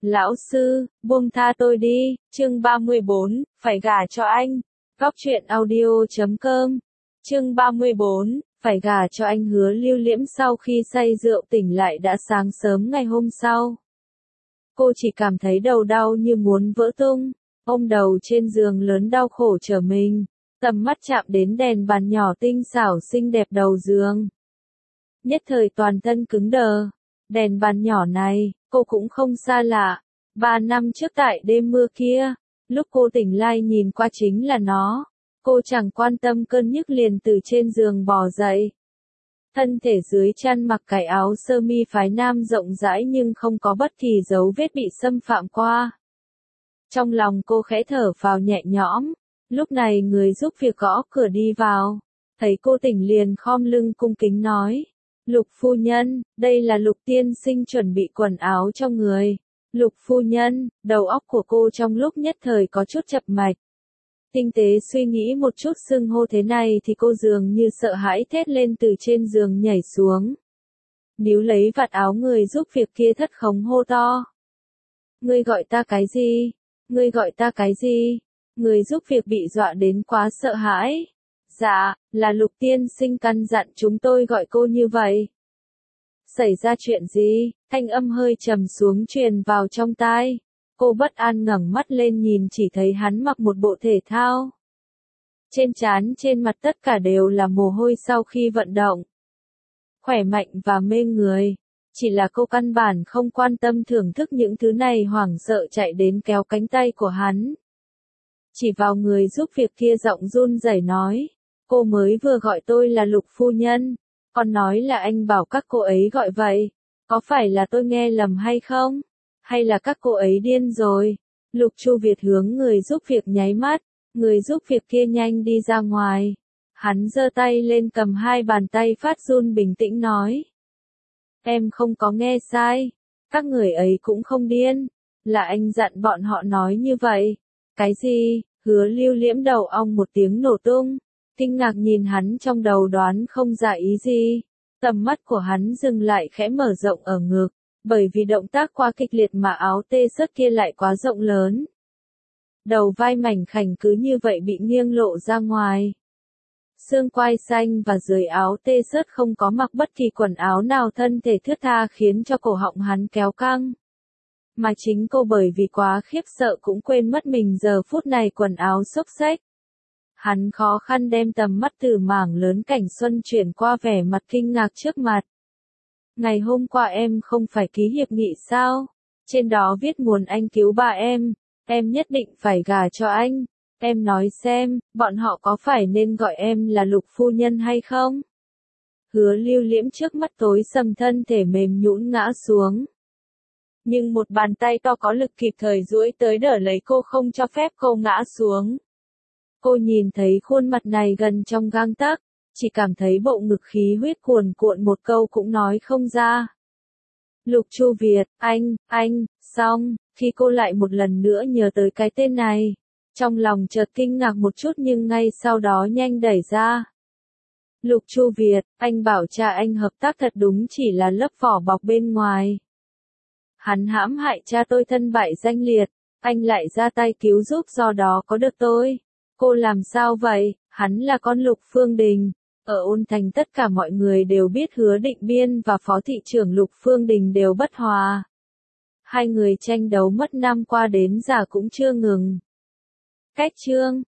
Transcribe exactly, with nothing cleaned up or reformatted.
Lão sư, buông tha tôi đi, chương ba mươi bốn, phải gả cho anh. Góc truyện audio chấm com. Chương ba mươi bốn, phải gả cho anh. Hứa Lưu Liễm sau khi say rượu tỉnh lại đã sáng sớm ngày hôm sau. Cô chỉ cảm thấy đầu đau như muốn vỡ tung, ôm đầu trên giường lớn đau khổ trở mình, tầm mắt chạm đến đèn bàn nhỏ tinh xảo xinh đẹp đầu giường. Nhất thời toàn thân cứng đờ, đèn bàn nhỏ này, cô cũng không xa lạ. Ba năm trước tại đêm mưa kia, lúc cô tỉnh lại nhìn qua chính là nó. Cô chẳng quan tâm cơn nhức liền từ trên giường bò dậy. Thân thể dưới chăn mặc cái áo sơ mi phái nam rộng rãi nhưng không có bất kỳ dấu vết bị xâm phạm qua. Trong lòng cô khẽ thở phào nhẹ nhõm, lúc này người giúp việc gõ cửa đi vào. Thấy cô tỉnh liền khom lưng cung kính nói. Lục phu nhân, đây là Lục tiên sinh chuẩn bị quần áo cho người. Lục phu nhân, đầu óc của cô trong lúc nhất thời có chút chập mạch. Tinh tế suy nghĩ một chút xưng hô thế này thì cô dường như sợ hãi thét lên từ trên giường nhảy xuống. Níu lấy vạt áo người giúp việc kia thất khống hô to. Ngươi gọi ta cái gì? Ngươi gọi ta cái gì? Người giúp việc bị dọa đến quá sợ hãi. Dạ, là Lục tiên sinh căn dặn chúng tôi gọi cô như vậy. Xảy ra chuyện gì? Thanh âm hơi trầm xuống truyền vào trong tai. Cô bất an ngẩng mắt lên nhìn chỉ thấy hắn mặc một bộ thể thao. Trên trán trên mặt tất cả đều là mồ hôi sau khi vận động. Khỏe mạnh và mê người. Chỉ là cô căn bản không quan tâm thưởng thức những thứ này, hoảng sợ chạy đến kéo cánh tay của hắn. Chỉ vào người giúp việc kia giọng run rẩy nói. Cô mới vừa gọi tôi là Lục phu nhân. Còn nói là anh bảo các cô ấy gọi vậy. Có phải là tôi nghe lầm hay không? Hay là các cô ấy điên rồi? Lục Chu Việt hướng người giúp việc nháy mắt. Người giúp việc kia nhanh đi ra ngoài. Hắn giơ tay lên cầm hai bàn tay phát run bình tĩnh nói. Em không có nghe sai. Các người ấy cũng không điên. Là anh dặn bọn họ nói như vậy. Cái gì? Hứa Lưu Liễm đầu ong một tiếng nổ tung. Kinh ngạc nhìn hắn trong đầu đoán không ra ý gì. Tầm mắt của hắn dừng lại khẽ mở rộng ở ngực. Bởi vì động tác quá kịch liệt mà áo tê sớt kia lại quá rộng lớn. Đầu vai mảnh khảnh cứ như vậy bị nghiêng lộ ra ngoài. Xương quai xanh và dưới áo tê sớt không có mặc bất kỳ quần áo nào, thân thể thướt tha khiến cho cổ họng hắn kéo căng. Mà chính cô bởi vì quá khiếp sợ cũng quên mất mình giờ phút này quần áo xốc xếch. Hắn khó khăn đem tầm mắt từ mảng lớn cảnh xuân chuyển qua vẻ mặt kinh ngạc trước mặt. Ngày hôm qua em không phải ký hiệp nghị sao? Trên đó viết muốn anh cứu bà em, em nhất định phải gả cho anh. Em nói xem, bọn họ có phải nên gọi em là Lục phu nhân hay không? Hứa Lưu Liễm trước mắt tối sầm, thân thể mềm nhũn ngã xuống. Nhưng một bàn tay to có lực kịp thời duỗi tới đỡ lấy cô, không cho phép cô ngã xuống. Cô nhìn thấy khuôn mặt này gần trong gang tấc, chỉ cảm thấy bộ ngực khí huyết cuồn cuộn, một câu cũng nói không ra. Lục Chu Việt, anh, anh, xong, khi cô lại một lần nữa nhớ tới cái tên này, trong lòng chợt kinh ngạc một chút nhưng ngay sau đó nhanh đẩy ra. Lục Chu Việt, anh bảo cha anh hợp tác thật đúng chỉ là lớp vỏ bọc bên ngoài. Hắn hãm hại cha tôi thân bại danh liệt, anh lại ra tay cứu giúp, do đó có được tôi. Cô làm sao vậy? Hắn là con Lục Phương Đình. Ở Ôn Thành tất cả mọi người đều biết Hứa Định Biên và Phó thị trưởng Lục Phương Đình đều bất hòa. Hai người tranh đấu mất năm qua đến giờ cũng chưa ngừng. Cách chương